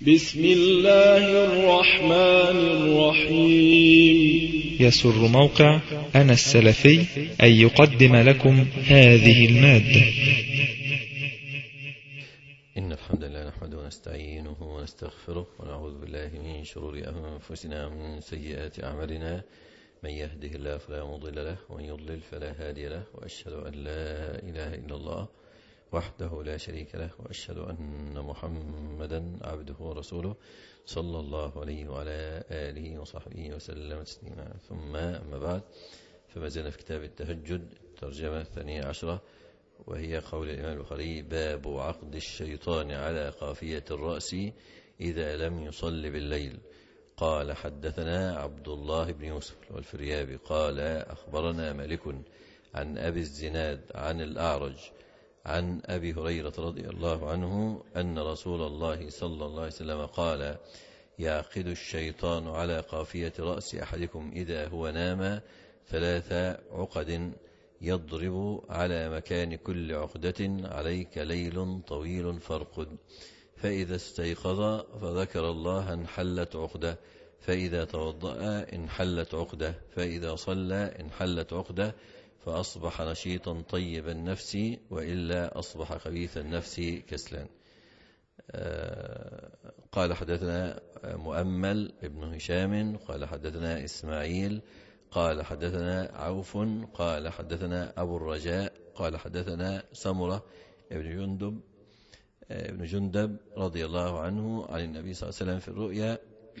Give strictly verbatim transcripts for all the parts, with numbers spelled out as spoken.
بسم الله الرحمن الرحيم. يسر موقع أنا السلفي أن يقدم لكم هذه المادة. إن الحمد لله نحمده ونستعينه ونستغفره ونعوذ بالله من شرور أنفسنا ومن سيئات أعمالنا. من يهده الله فلا مضل له ومن يضلل فلا هادي له، وأشهد أن لا إله إلا الله وحده لا شريك له، وأشهد أن محمدا عبده ورسوله صلى الله عليه وعلى آله وصحبه وسلم تسليما. ثم أما بعد، فما زلنا في كتاب التهجد ترجمة الثانية عشرة، وهي قول الإمام البخاري: باب عقد الشيطان على قافية الرأس إذا لم يصل بالليل. قال: حدثنا عبد الله بن يوسف والفريابي قال: أخبرنا مالك عن أبي الزناد عن الأعرج عن أبي هريرة رضي الله عنه أن رسول الله صلى الله عليه وسلم قال: يعقد الشيطان على قافية رأس أحدكم إذا هو نام ثلاث عقد، يضرب على مكان كل عقدة: عليك ليل طويل فارقد. فإذا استيقظ فذكر الله انحلت عقدة، فإذا توضأ انحلت عقدة، فإذا صلى انحلت عقدة، فأصبح نشيطا طيب النفس، وإلا أصبح خبيث النفس كسلان. قال: حدثنا مؤمل ابن هشام قال: حدثنا إسماعيل قال: حدثنا عوف قال: حدثنا أبو الرجاء قال: حدثنا سمرة ابن جندب ابن جندب رضي الله عنه عن النبي صلى الله عليه وسلم في الرؤيا.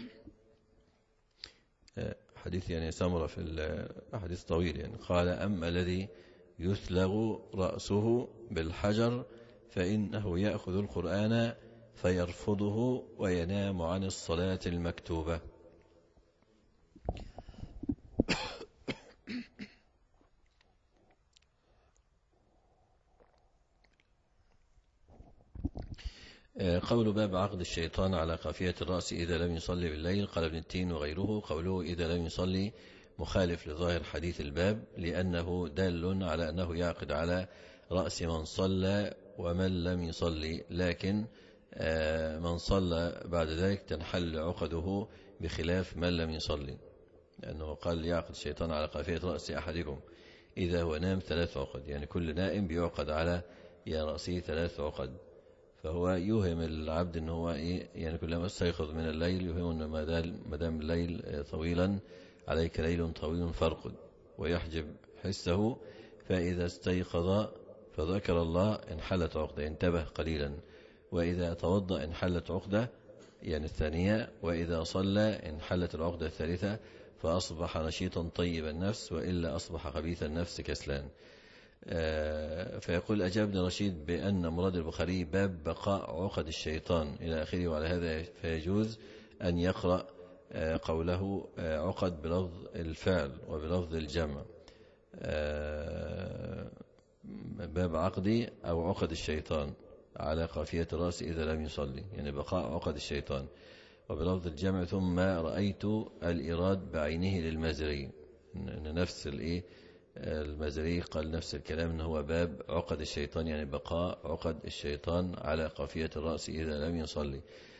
حديث يعني سمرة في الحديث طويل يعني. قال: أما الذي يثلغ رأسه بالحجر فإنه يأخذ القرآن فيرفضه وينام عن الصلاة المكتوبة. قول باب عقد الشيطان على قافية الرأس إذا لم يصلي بالليل. قال ابن التين وغيره: قوله إذا لم يصلي مخالف لظاهر حديث الباب، لأنه دال على أنه يعقد على رأس من صلى ومن لم يصلي، لكن من صلى بعد ذلك تنحل عقده بخلاف من لم يصلي، لأنه قال يعقد الشيطان على قافية رأس أحدكم إذا هو نام ثلاث عقد، يعني كل نائم بيعقد على يا رأسه ثلاث عقد. فهو يوهم العبد أنه هو إيه، يعني كلما استيقظ من الليل يوهم أنه ما دام الليل طويلا عليك ليل طويل فارقد، ويحجب حسه. فإذا استيقظ فذكر الله انحلت عقدة، انتبه قليلا. وإذا توضأ انحلت عقدة يعني الثانية، وإذا صلى انحلت العقدة الثالثة، فأصبح نشيطا طيب النفس، وإلا أصبح خبيث النفس كسلان. فيقول: أجابني رشيد بأن مراد البخاري باب بقاء عقد الشيطان إلى آخره، وعلى هذا فيجوز أن يقرأ قوله عقد بلفظ الفعل وبلفظ الجمع، باب عقدي أو عقد الشيطان على قافية الرأس إذا لم يصلي، يعني بقاء عقد الشيطان، وبلفظ الجمع ثم رأيت الإيراد بعينه للمازري، إن نفس الإيه المازري قال نفس الكلام، إن هو باب عقد الشيطان، يعني بقاء عقد الشيطان على قافية الرأس إذا لم يصلي.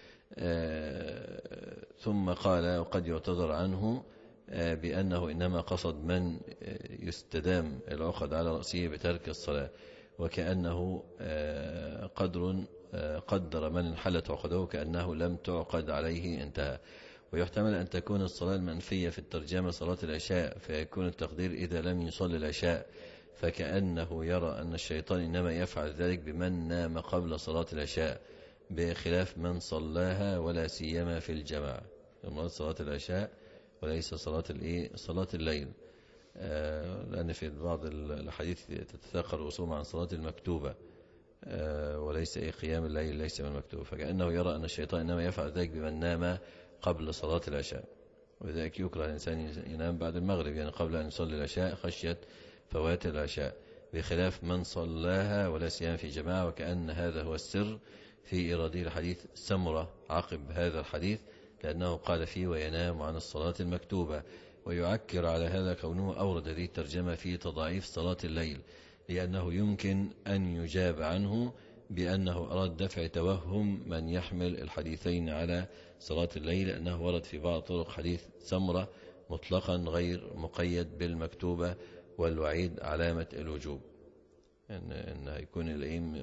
ثم قال: وقد يعتذر عنه بأنه إنما قصد من يستدام العقد على رأسه بترك الصلاة، وكأنه قدر قدر من انحلت عقده كأنه لم تعقد عليه، انتهى. ويحتمل أن تكون الصلاة المنفية في الترجمة صلاة العشاء، فيكون التقدير إذا لم يصلي العشاء، فكأنه يرى أن الشيطان إنما يفعل ذلك بمن نام قبل صلاة العشاء، بخلاف من صلاها ولا سيما في الجماعة، مراد صلاة العشاء وليس صلاة الإيه صلاة الليل، لأن في بعض الحديث تتثاقل الرسوم عن صلاة المكتوبة وليس إيه قيام الليل ليس من المكتوب، فكأنه يرى أن الشيطان إنما يفعل ذلك بمن نام قبل صلاة العشاء. وذلك يكره الإنسان ينام بعد المغرب، يعني قبل أن يصلي العشاء خشية فوات العشاء، بخلاف من صلاها ولا سيما في جماعة. وكأن هذا هو السر في إيراد الحديث سمرة عقب هذا الحديث، لأنه قال فيه: وينام عن الصلاة المكتوبة. ويعكر على هذا كونه أورد هذه الترجمة في تضعيف صلاة الليل، لأنه يمكن أن يجاب عنه بأنه أراد دفع توهم من يحمل الحديثين على صلاة الليل، لأنه ورد في بعض طرق حديث سمرة مطلقا غير مقيد بالمكتوبة، والوعيد علامة الوجوب، إن, إن يكون الإيم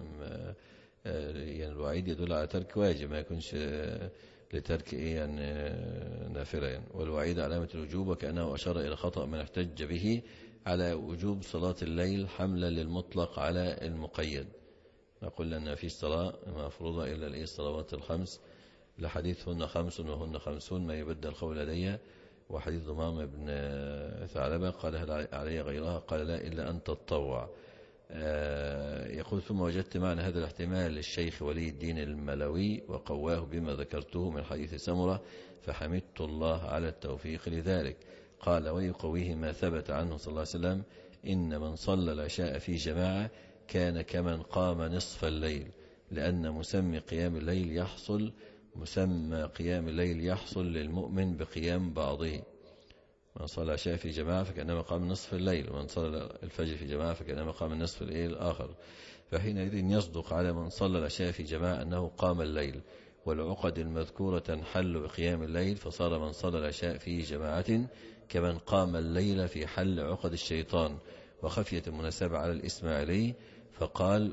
يعني الوعيد يدل على ترك واجب، ما يكونش لترك إيه يعني نافلة يعني. والوعيد علامة الوجوب، وكأنه أشار إلى خطأ من احتج به على وجوب صلاة الليل حملا للمطلق على المقيد. نقول أن في صلاة مفروضة إلا الإيه الصلوات الخمس، لحديث هن خمس وهن خمسون ما يبدل قول لدي، وحديث ضمام بن ثعلبة قال هل علي غيرها؟ قال لا إلا أن تتطوع. يقول ثم وجدت معنى هذا الاحتمال للشيخ ولي الدين الملوي وقواه بما ذكرته من حديث سمرة، فحمدت الله على التوفيق لذلك. قال ويقويه ما ثبت عنه صلى الله عليه وسلم إن من صلى العشاء في جماعة كان كمن قام نصف الليل، لأن مسمى قيام الليل يحصل مسمى قيام الليل يحصل للمؤمن بقيام بعضه. من صلى العشاء في جماعة فكأنما قام نصف الليل، ومن صلى الفجر في جماعة فكأنما قام النصف الليل الآخر. فحينئذ يصدق على من صلى العشاء في جماعة أنه قام الليل، والعقد المذكورة تنحل بقيام الليل، فصار من صلى العشاء في جماعة كمن قام الليل في حل عقد الشيطان. وخفية المناسبة على الإسماعيلي فقال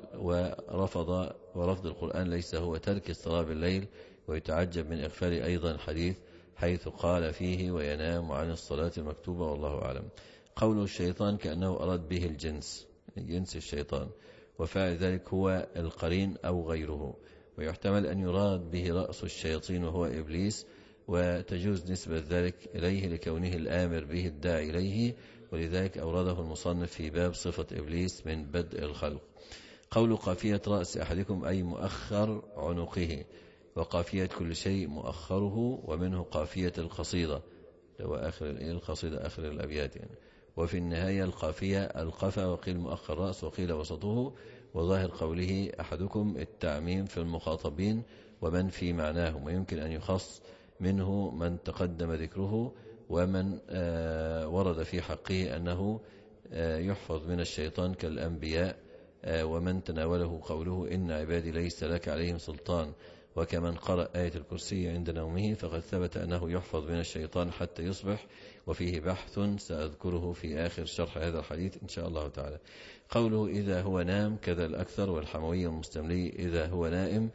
ورفض ورفض القرآن ليس هو ترك الصلاة بالليل، ويتعجب من إغفال أيضا الحديث حيث قال فيه وينام عن الصلاة المكتوبة، والله أعلم. قول الشيطان كأنه أراد به الجنس، جنس الشيطان، وفعل ذلك هو القرين أو غيره، ويحتمل أن يراد به رأس الشياطين وهو إبليس، وتجوز نسبة ذلك إليه لكونه الآمر به الداعي إليه، ولذلك أورده المصنف في باب صفة إبليس من بدء الخلق. قول قافية رأس أحدكم أي مؤخر عنقه، وقافية كل شيء مؤخره، ومنه قافية القصيدة هو آخر القصيدة آخر الأبيات يعني. وفي النهاية القافية القفا، وقيل مؤخر رأس وقيل وسطه، وظاهر قوله أحدكم التعميم في المخاطبين ومن في معناه، ويمكن أن يخص منه من تقدم ذكره، ومن آه ورد في حقه أنه آه يحفظ من الشيطان كالأنبياء، آه ومن تناوله قوله إن عبادي ليس لك عليهم سلطان، وكمن قرأ آية الكرسي عند نومه فقد ثبت أنه يحفظ من الشيطان حتى يصبح، وفيه بحث سأذكره في آخر شرح هذا الحديث إن شاء الله تعالى. قوله إذا هو نام كذا الأكثر، والحموي المستملي إذا هو نائم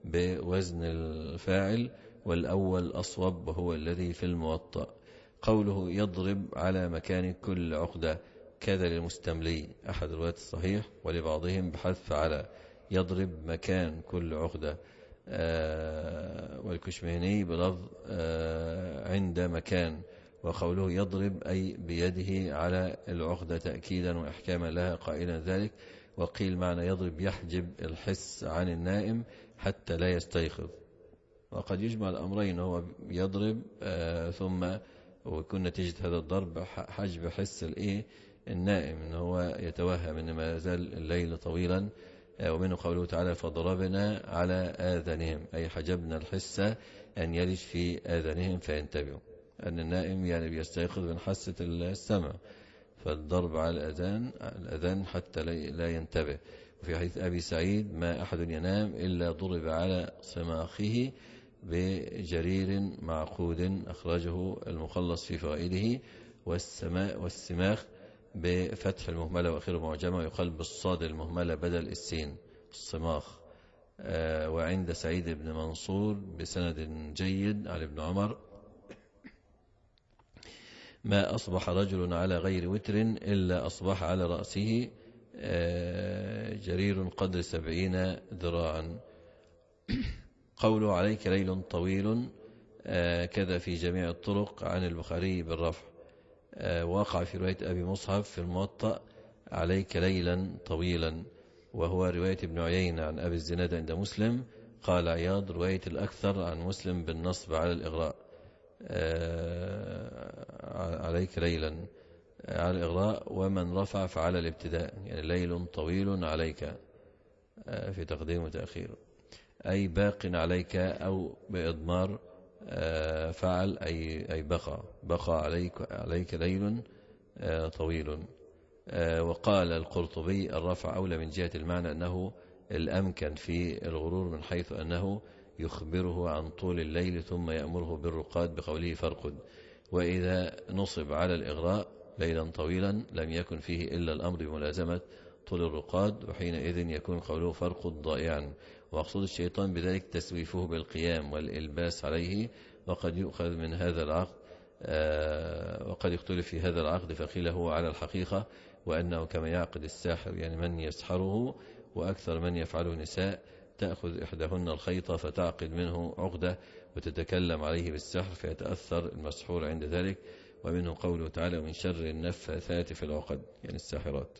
بوزن الفاعل، والأول أصوب وهو الذي في الموطأ. قوله يضرب على مكان كل عقدة كذا للمستملي أحد الروايات الصحيح، ولبعضهم بحذف على يضرب مكان كل عقدة، آه والكشمهني بلفظ آه عند مكان. وقوله يضرب أي بيده على العقدة تأكيدا وإحكاما لها قائلا ذلك. وقيل معنى يضرب يحجب الحس عن النائم حتى لا يستيقظ، وقد يجمع الأمرين، هو يضرب آه ثم ويكون نتيجة هذا الضرب حجب حس الإيه النائم، إن هو يتوهم إن ما زال الليل طويلا. ومنه قوله تعالى فضربنا على آذانهم، أي حجبنا الحس أن يلج في آذانهم فينتبهوا، أن النائم يعني بيستيقظ من حاسة السمع، فالضرب على الأذان الأذان حتى لا ينتبه. وفي حديث أبي سعيد ما أحد ينام إلا ضرب على صماخه بجرير معقود، أخرجه المخلص في فوائده. والسماء والسماخ بفتح المهملة وآخر معجمة، ويقال بالصاد المهملة بدل السين الصماخ. آه وعند سعيد بن منصور بسند جيد عن ابن عمر ما أصبح رجل على غير وتر إلا أصبح على رأسه آه جرير قدر سبعين ذراعا. قوله عليك ليل طويل آه كذا في جميع الطرق عن البخاري بالرفع. آه وقع في رواية أبي مصحف في الموطأ عليك ليلا طويلا، وهو رواية ابن عيينة عن أبي الزناد عند مسلم. قال عياض رواية الأكثر عن مسلم بالنصب على الإغراء آه عليك ليلا آه على الإغراء، ومن رفع فعلى الابتداء، يعني ليل طويل عليك آه في تقديم وتأخير، أي باق عليك، أو بإضمار آه فعل أي أي بقى بقى عليك عليك ليل آه طويل. آه وقال القرطبي الرفع أولى من جهة المعنى أنه الأمكن في الغرور من حيث أنه يخبره عن طول الليل ثم يأمره بالرقاد بقوله فارقد. وإذا نصب على الإغراء ليلا طويلا لم يكن فيه إلا الأمر بملازمة طول الرقاد، وحينئذ يكون قوله فارقد ضائعا. ومقصود الشيطان بذلك تسويفه بالقيام والإلباس عليه. وقد يؤخذ من هذا العقد آه وقد يختلف في هذا العقد، فقيل هو على الحقيقة وأنه كما يعقد الساحر، يعني من يسحره، وأكثر من يفعله نساء تأخذ إحداهن الخيط فتعقد منه عقدة وتتكلم عليه بالسحر فيتأثر المسحور عند ذلك. ومنه قوله تعالى ومن شر النفاثات في العقد، يعني الساحرات.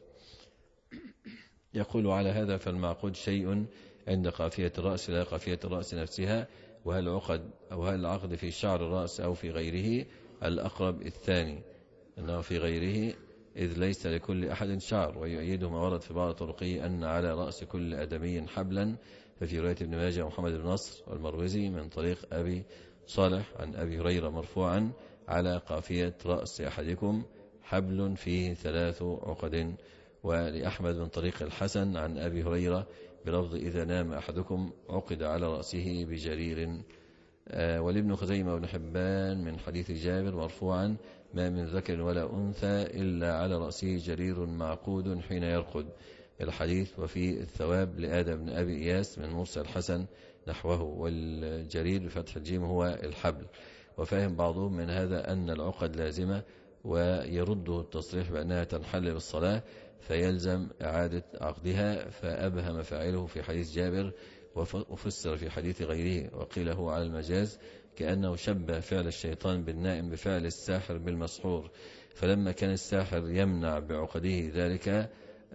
يقول على هذا فالمعقود شيء عند قافية الرأس لا قافية الرأس نفسها. وهل عقد أو هل العقد في شعر الرأس أو في غيره؟ الأقرب الثاني، أنه في غيره إذ ليس لكل أحد شعر. ويؤيده ما ورد في بعض طرقه أن على رأس كل آدمي حبلا، ففي رواية ابن ماجه محمد بن نصر والمروزي من طريق أبي صالح عن أبي هريرة مرفوعا على قافية رأس أحدكم حبل فيه ثلاث عقد. ولأحمد من طريق الحسن عن أبي هريرة بلفظ إذا نام أحدكم عقد على رأسه بجرير. آه ولابن خزيمة وابن حبان من حديث جابر مرفوعا ما من ذكر ولا أنثى إلا على رأسه جرير معقود حين يرقد الحديث. وفي الثواب لآدم بن أبي إياس من مرسل الحسن نحوه. والجرير بفتح الجيم هو الحبل. وفاهم بعضهم من هذا أن العقد لازمة، ويرده التصريح بأنها تنحل بالصلاة فيلزم إعادة عقدها، فأبهم فاعله في حديث جابر وفسر في حديث غيره. وقيل هو على المجاز كأنه شبه فعل الشيطان بالنائم بفعل الساحر بالمسحور، فلما كان الساحر يمنع بعقده ذلك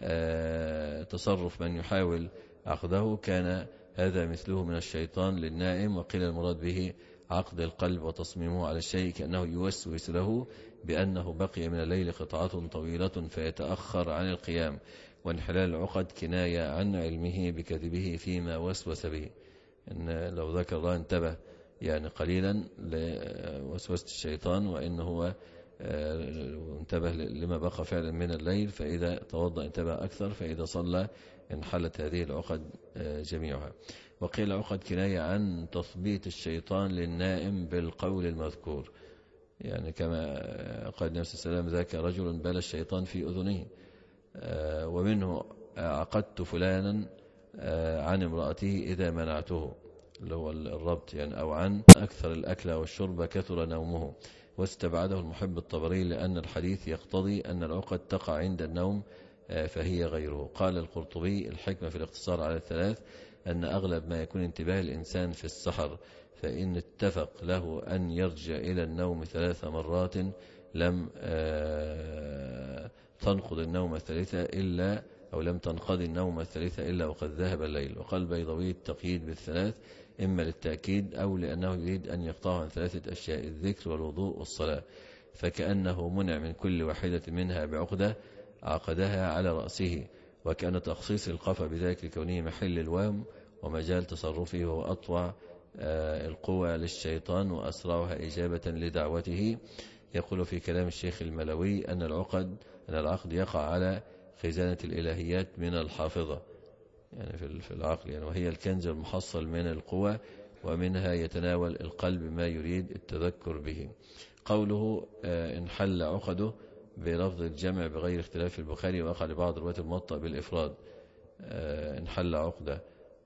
تصرف من يحاول عقده كان هذا مثله من الشيطان للنائم. وقيل المراد به عقد القلب وتصميمه على الشيء كأنه يوسوس له بأنه بقي من الليل قطعة طويلة فيتأخر عن القيام. وانحلال العقد كناية عن علمه بكذبه فيما وسوس به، إن لو ذكر الله انتبه يعني قليلا لوسوسة الشيطان، وإنه هو انتبه لما بقى فعلا من الليل، فإذا توضأ انتبه أكثر، فإذا صلى انحلت هذه العقد جميعها. وقيل عقد كناية عن تثبيت الشيطان للنائم بالقول المذكور، يعني كما قال النبي صلى الله عليه وسلم ذاك رجل بال الشيطان في أذنه. ومنه عقدت فلانا عن امرأته إذا منعته، اللي هو الربط يعني، أو عن أكثر الأكل والشرب كثر نومه. واستبعده المحب الطبري لأن الحديث يقتضي أن العقد تقع عند النوم فهي غيره. قال القرطبي الحكمة في الاقتصار على الثلاث أن أغلب ما يكون انتباه الإنسان في السحر، فإن اتفق له أن يرجع إلى النوم ثلاث مرات لم تنقض النوم الثالثة إلا أو لم تنقضي النوم الثالثة إلا وقد ذهب الليل. وقال بيضوي التقييد بالثلاث إما للتأكيد أو لأنه يريد أن يقطع عن ثلاثة أشياء الذكر والوضوء والصلاة، فكأنه منع من كل واحدة منها بعقدة عقدها على رأسه. وكان تخصيص القفا بذلك لكونه محل الوهم ومجال تصرفه هو أطوع القوى للشيطان وأسرعها إجابة لدعوته. يقول في كلام الشيخ الملوي أن العقد أن العقد يقع على خزانة الإلهيات من الحافظة، يعني في العقل يعني، وهي الكنز المحصل من القوى، ومنها يتناول القلب ما يريد التذكر به. قوله انحل عقده بلفظ الجمع بغير اختلاف البخاري، وقع لبعض رواة الموطأ بالإفراد انحل عقده.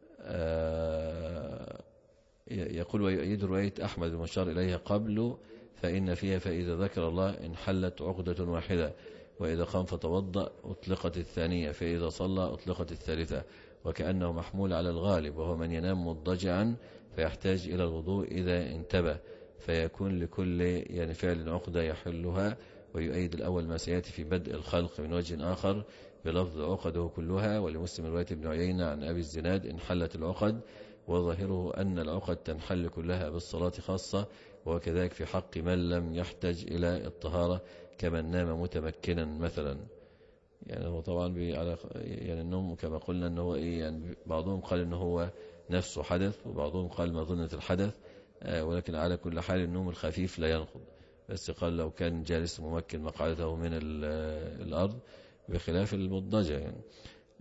يقول ويؤيد رواية أحمد المشار إليها قبل فإن فيها فإذا ذكر الله انحلت عقدة واحدة، وإذا قام فتوضأ أطلقت الثانية، فإذا صلى أطلقت الثالثة. وكأنه محمول على الغالب وهو من ينام مضجعا فيحتاج إلى الوضوء إذا انتبه، فيكون لكل يعني فعل عقدة يحلها. ويؤيد الأول ما سيأتي في بدء الخلق من وجه آخر بلفظ عقده كلها. ولمسلم رواية ابن عيينة عن أبي الزناد انحلت العقد، وظاهره أن العقد تنحل كلها بالصلاة خاصة، وكذلك في حق من لم يحتج إلى الطهارة كمن نام متمكنا مثلا. يعني هو طبعا على يعني النوم كما قلنا أنه هو إيه يعني، بعضهم قال أنه هو نفسه حدث وبعضهم قال مظنة الحدث، ولكن على كل حال النوم الخفيف لا ينقض، بس قال لو كان جالس ممكن مقعدته من الأرض بخلاف المضجع يعني.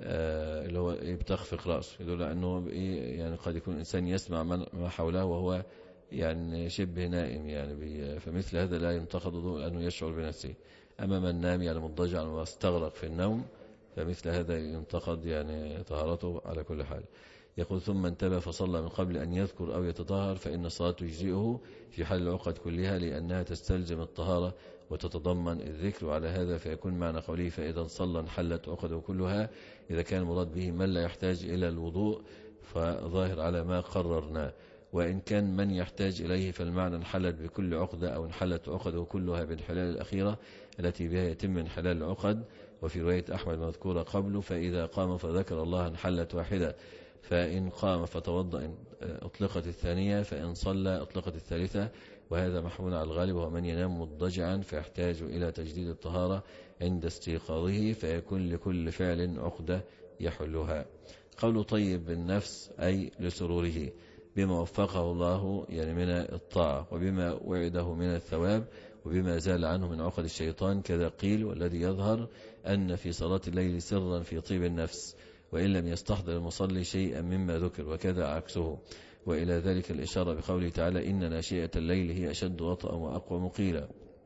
اللي هو بتخفق رأسه، يدل على أنه يعني قد يكون الإنسان يسمع ما حوله وهو يعني شبه نائم، يعني فمثل هذا لا ينتقد وضوء لأنه يشعر بنفسه. أما من نام يعني مضطجعا واستغرق في النوم فمثل هذا ينتقد يعني طهارته على كل حال. يقول ثم انتبه فصلى من قبل أن يذكر أو يتطهر فإن الصلاة تجزئه في حال العقد كلها لأنها تستلزم الطهارة وتتضمن الذكر، وعلى هذا فيكون معنى قوله فإذا صلى انحلت عقده كلها إذا كان المراد به من لا يحتاج إلى الوضوء فظاهر على ما قررنا، وإن كان من يحتاج إليه فالمعنى انحلت بكل عقدة أو انحلت عقده كلها بالحلال الأخيرة التي بها يتم انحلال العقد. وفي رواية أحمد المذكورة قبله فإذا قام فذكر الله انحلت واحدة، فإن قام فتوضأ أطلقت الثانية، فإن صلى أطلقت الثالثة، وهذا محمول على الغالب وهو من ينام مضطجعا فيحتاج إلى تجديد الطهارة عند استيقاظه فيكون لكل فعل عقدة يحلها. قول طيب النفس أي لسروره بما وفقه الله يعني من الطاعة وبما وعده من الثواب وبما زال عنه من عقد الشيطان، كذا قيل والذي يظهر أن في صلاة الليل سرا في طيب النفس وإن لم يستحضر المصلي شيئا مما ذكر، وكذا عكسه. وإلى ذلك الإشارة بقوله تعالى إن ناشئة الليل هي أشد وطئا وأقوى مقيلا.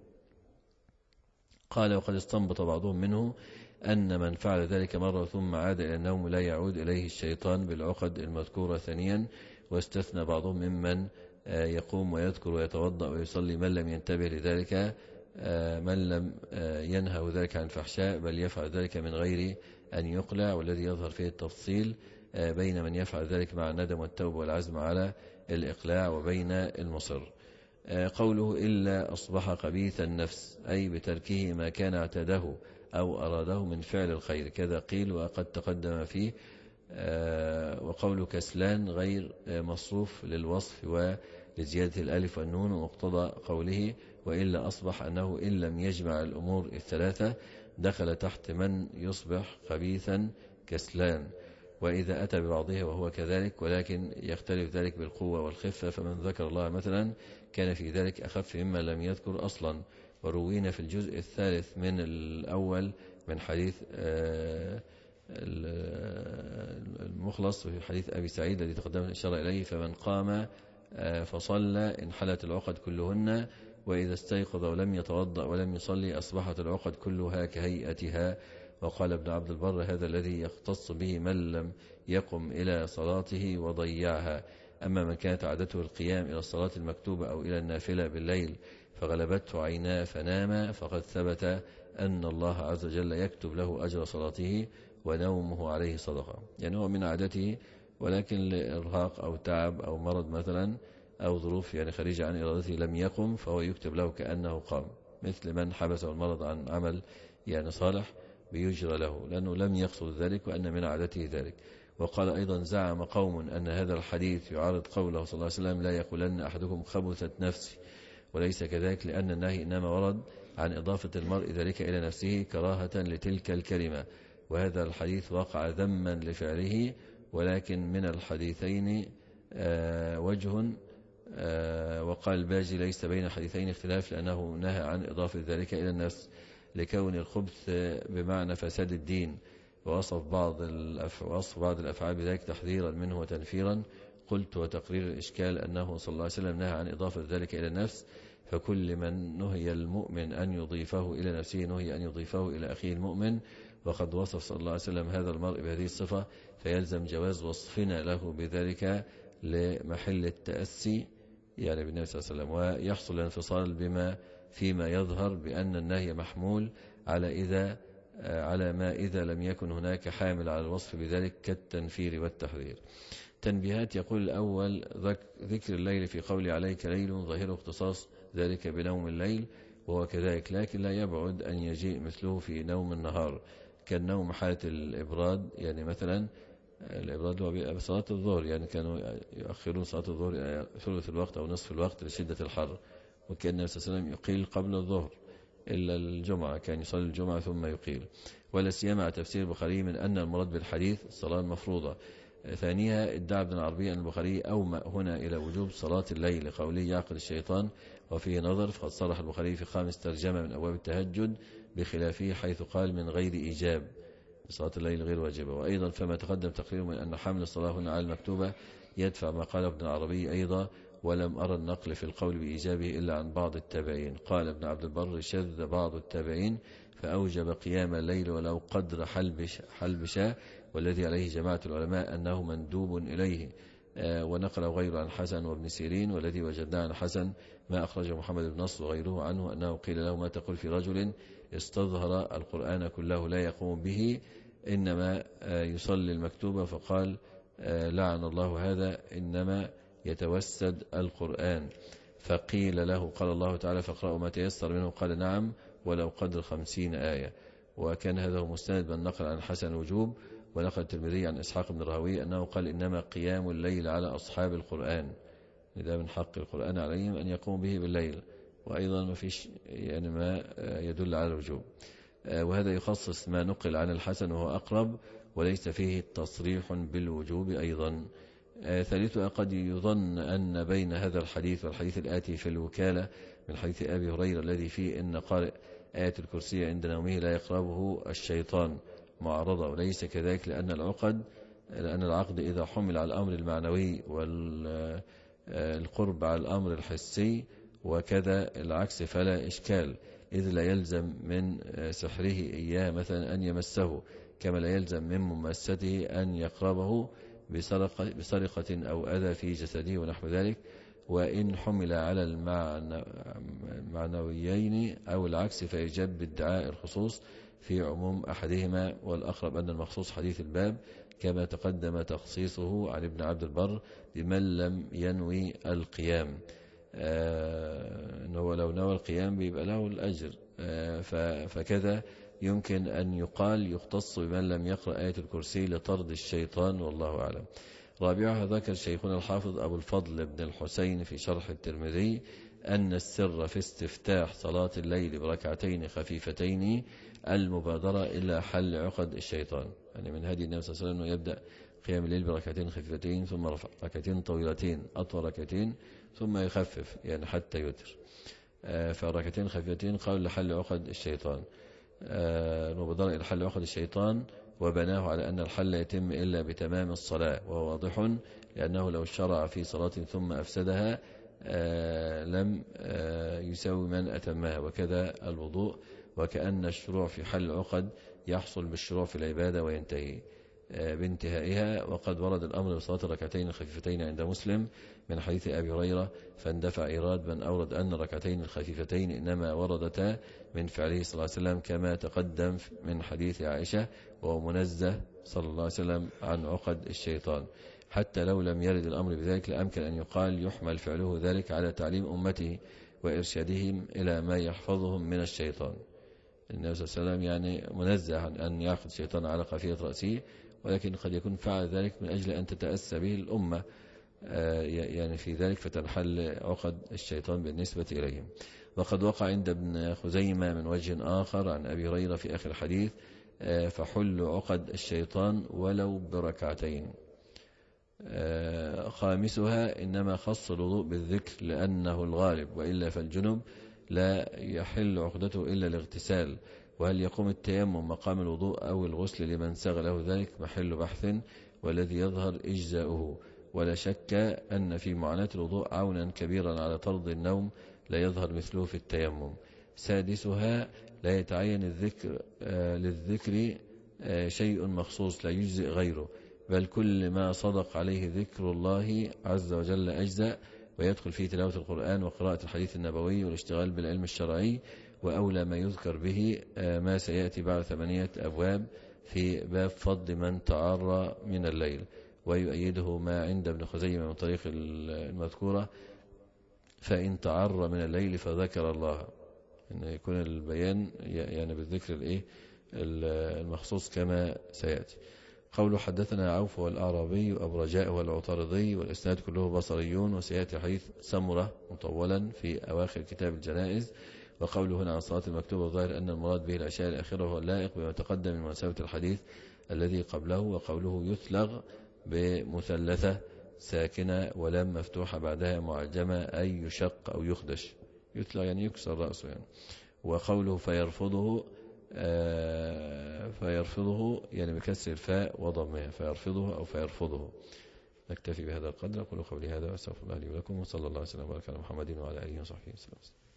قال وقد استنبط بعضهم منه أن من فعل ذلك مرة ثم عاد إلى النوم لا يعود إليه الشيطان بالعقد المذكورة ثانيا، واستثنى بعضهم ممن يقوم ويذكر ويتوضأ ويصلي من لم ينتبه لذلك من لم ينهى ذلك عن فحشاء بل يفعل ذلك من غير أن يقلع، والذي يظهر فيه التفصيل بين من يفعل ذلك مع الندم والتوبة والعزم على الإقلاع وبين المصر. قوله إلا أصبح قبيث النفس أي بتركه ما كان اعتاده أو أراده من فعل الخير، كذا قيل وقد تقدم فيه. وقول كسلان غير مصروف للوصف ولزيادة الألف والنون، ومقتضى قوله وإلا أصبح أنه إن لم يجمع الأمور الثلاثة دخل تحت من يصبح خبيثا كسلان، وإذا أتى ببعضها وهو كذلك ولكن يختلف ذلك بالقوة والخفة، فمن ذكر الله مثلا كان في ذلك أخف مما لم يذكر أصلا. وروينا في الجزء الثالث من الأول من حديث المخلص في حديث أبي سعيد الذي تقدم الإشارة إليه فمن قام فصلى انحلت العقد كلهن وإذا استيقظ ولم يتوضأ ولم يصلي أصبحت العقد كلها كهيئتها. وقال ابن عبد البر هذا الذي يختص به من لم يقم إلى صلاته وضيعها. أما من كانت عادته القيام إلى الصلاة المكتوبة أو إلى النافلة بالليل فغلبته عيناه فنام فقد ثبت أن الله عز وجل يكتب له أجر صلاته ونومه عليه صدقة، يعني هو من عادته ولكن لإرهاق أو تعب أو مرض مثلا أو ظروف يعني خارجة عن إرادته لم يقم فهو يكتب له كأنه قام، مثل من حبسه المرض عن عمل يعني صالح بيجرى له لأنه لم يقصد ذلك وأن من عادته ذلك. وقال أيضا زعم قوم أن هذا الحديث يعارض قوله صلى الله عليه وسلم لا يقولن أحدكم خبثت نفسي، وليس كذلك لأن النهي إنما ورد عن إضافة المرء ذلك إلى نفسه كراهة لتلك الكلمة، وهذا الحديث وقع ذما لفعله، ولكن من الحديثين آه وجه آه وقال الباجي ليس بين الحديثين اختلاف لأنه نهى عن إضافة ذلك إلى النفس لكون الخبث بمعنى فساد الدين، ووصف بعض وصف بعض الأفعال بذلك تحذيرا منه وتنفيرا. قلت وتقرير الإشكال أنه صلى الله عليه وسلم نهى عن إضافة ذلك إلى النفس، فكل من نهي المؤمن أن يضيفه إلى نفسه نهي أن يضيفه إلى أخيه المؤمن، وقد وصف صلى الله عليه وسلم هذا المرء بهذه الصفة فيلزم جواز وصفنا له بذلك لمحل التأسي يعني بالنبي صلى الله عليه وسلم، ويحصل الانفصال بما فيما يظهر بأن النهي محمول على إذا على ما إذا لم يكن هناك حامل على الوصف بذلك كالتنفير والتحذير. تنبيهات. يقول الأول ذكر الليل في قول عليك ليل ظاهر اختصاص ذلك بنوم الليل وهو كذلك، لكن لا يبعد أن يجيء مثله في نوم النهار كالنوم حالة الإبراد، يعني مثلا الإبراد هو بصلاة الظهر، يعني كانوا يؤخرون صلاة الظهر إلى ثلث الوقت أو نصف الوقت لشدة الحر، وكان النبي صلى الله عليه وسلم يقيل قبل الظهر إلا الجمعة، كان يصلي الجمعة ثم يقيل. ولا سيما تفسير البخاري من أن المراد بالحديث الصلاة المفروضة. ثانيها ادعى ابن العربي أن البخاري أومأ هنا إلى وجوب صلاة الليل لقوله يعقل الشيطان، وفيه نظر فقد صرح البخاري في خامس ترجمة من أبواب التهجد بخلافه حيث قال من غير إيجاب، صلاة الليل غير واجبة. وأيضا فما تقدم تقرير من أن حمل الصلاة هنا على المكتوبة يدفع ما قال ابن العربي أيضا، ولم أرى النقل في القول بإيجابه إلا عن بعض التابعين. قال ابن عبد البر شذ بعض التابعين فأوجب قيام الليل ولو قدر حلب شاة، والذي عليه جماعة العلماء أنه مندوب إليه. ونقل غيره عن حسن وابن سيرين، والذي وجدنا عن حسن ما أخرجه محمد بن نصر وغيره عنه أنه قيل له ما تقول في رجل استظهر القرآن كله لا يقوم به إنما يصلي المكتوبة، فقال لعن الله هذا إنما يتوسد القرآن. فقيل له قال الله تعالى فاقرأوا ما تيسر منه، قال نعم ولو قدر خمسين آية. وكان هذا مستند من نقل عن حسن وجوب. ونقل الترمذي عن إسحاق بن راهويه أنه قال إنما قيام الليل على أصحاب القرآن، إذا من حق القرآن عليهم أن يقوم به بالليل. وأيضا ما فيش يعني ما يدل على الوجوب. وهذا يخصص ما نقل عن الحسن وهو أقرب، وليس فيه تصريح بالوجوب أيضا. ثالثها قد يظن أن بين هذا الحديث والحديث الآتي في الوكالة من حديث أبي هريرة الذي فيه إن قارئ آية الكرسي عند نومه لا يقربه الشيطان معارضة، وليس كذلك، لأن العقد لأن العقد إذا حمل على الأمر المعنوي والقرب على الأمر الحسي وكذا العكس فلا إشكال، إذ لا يلزم من سحره إياه مثلا أن يمسه، كما لا يلزم من ممسته أن يقربه بسرقة, بسرقة أو أذى في جسده ونحو ذلك. وإن حمل على المعنويين أو العكس فيجب ادعاء الخصوص في عموم أحدهما، والأقرب أن المخصوص حديث الباب كما تقدم تخصيصه عن ابن عبد البر بمن لم ينوي القيام، أنه لو نوى القيام بيبقى له الأجر. فكذا يمكن أن يقال يختص بمن لم يقرأ آية الكرسي لطرد الشيطان، والله أعلم. رابعها ذكر شيخنا الحافظ أبو الفضل بن الحسين في شرح الترمذي أن السر في استفتاح صلاة الليل بركعتين خفيفتين المبادرة إلى حل عقد الشيطان. يعني من هدي النبي صلى الله عليه وسلم يبدأ قيام الليل بركعتين خفيفتين ثم رفع ركعتين طويلتين أطول ركعتين ثم يخفف يعني حتى يتر. فركعتين خفيفتين قال لحل عقد الشيطان، المبادرة إلى حل عقد الشيطان، وبناه على أن الحل يتم إلا بتمام الصلاة، وهو واضح لأنه لو شرع في صلاة ثم أفسدها لم يساوي من أتمها، وكذا الوضوء، وكأن الشروع في حل عقد يحصل بالشروع في العبادة وينتهي بانتهائها. وقد ورد الأمر بصلاة الركعتين الخفيفتين عند مسلم من حديث أبي هريرة، فاندفع إيراد من أورد أن الركعتين الخفيفتين إنما وردتا من فعله صلى الله عليه وسلم كما تقدم من حديث عائشة، وهو منزه صلى الله عليه وسلم عن عقد الشيطان. حتى لو لم يرد الأمر بذلك لأمكن أن يقال يحمل فعله ذلك على تعليم أمته وإرشادهم إلى ما يحفظهم من الشيطان. النبي صلى الله عليه وسلم يعني منزه عن أن يأخذ الشيطان على قافية رأسه، ولكن قد يكون فعل ذلك من أجل أن تتأسى به الأمة يعني في ذلك فتنحل عقد الشيطان بالنسبة إليهم. وقد وقع عند ابن خزيمة من وجه آخر عن أبي هريرة في آخر الحديث فحل عقد الشيطان ولو بركعتين. خامسها إنما خص الوضوء بالذكر لأنه الغالب، وإلا فالجنب لا يحل عقدته إلا الاغتسال. وهل يقوم التيمم مقام الوضوء أو الغسل لمن سغ له ذلك محل بحث، والذي يظهر إجزاؤه. ولا شك أن في معاناة الوضوء عونا كبيرا على طرد النوم لا يظهر مثله في التيمم. سادسها لا يتعين الذكر آه للذكر آه شيء مخصوص لا يجزئ غيره، بل كل ما صدق عليه ذكر الله عز وجل أجزاء، ويدخل فيه تلاوة القرآن وقراءة الحديث النبوي والاشتغال بالعلم الشرعي. وأولى ما يذكر به ما سيأتي بعد ثمانية أبواب في باب فضل من تعرى من الليل، ويؤيده ما عند ابن خزيمة من طريق المذكورة فإن تعرى من الليل فذكر الله، إن يكون البيان يعني بالذكر الإيه المخصوص كما سيأتي. قوله حدثنا عوف والأعرابي وأبو رجاء والعطاردي، والإسناد كله بصريون، وسيأتي حديث سمرة مطولا في أواخر كتاب الجنائز. وقوله هنا عن الصلاة المكتوبة ظاهر أن المراد به العشاء الأخيرة هو اللائق بما تقدم من مناسبة الحديث الذي قبله. وقوله يثلغ بمثلثة ساكنة ولم مفتوحة بعدها معجمة أي يشق أو يخدش، يثلغ يعني يكسر رأسه يعني. وقوله فيرفضه فيرفضه يعني بكسر الفاء وضمها فيرفضه أو فيرفضه. نكتفي بهذا القدر. أقول قولي هذا وأستغفر الله لي ولكم، وصلى الله وسلم وبارك على محمد وعلى آله وصحبه وسلم.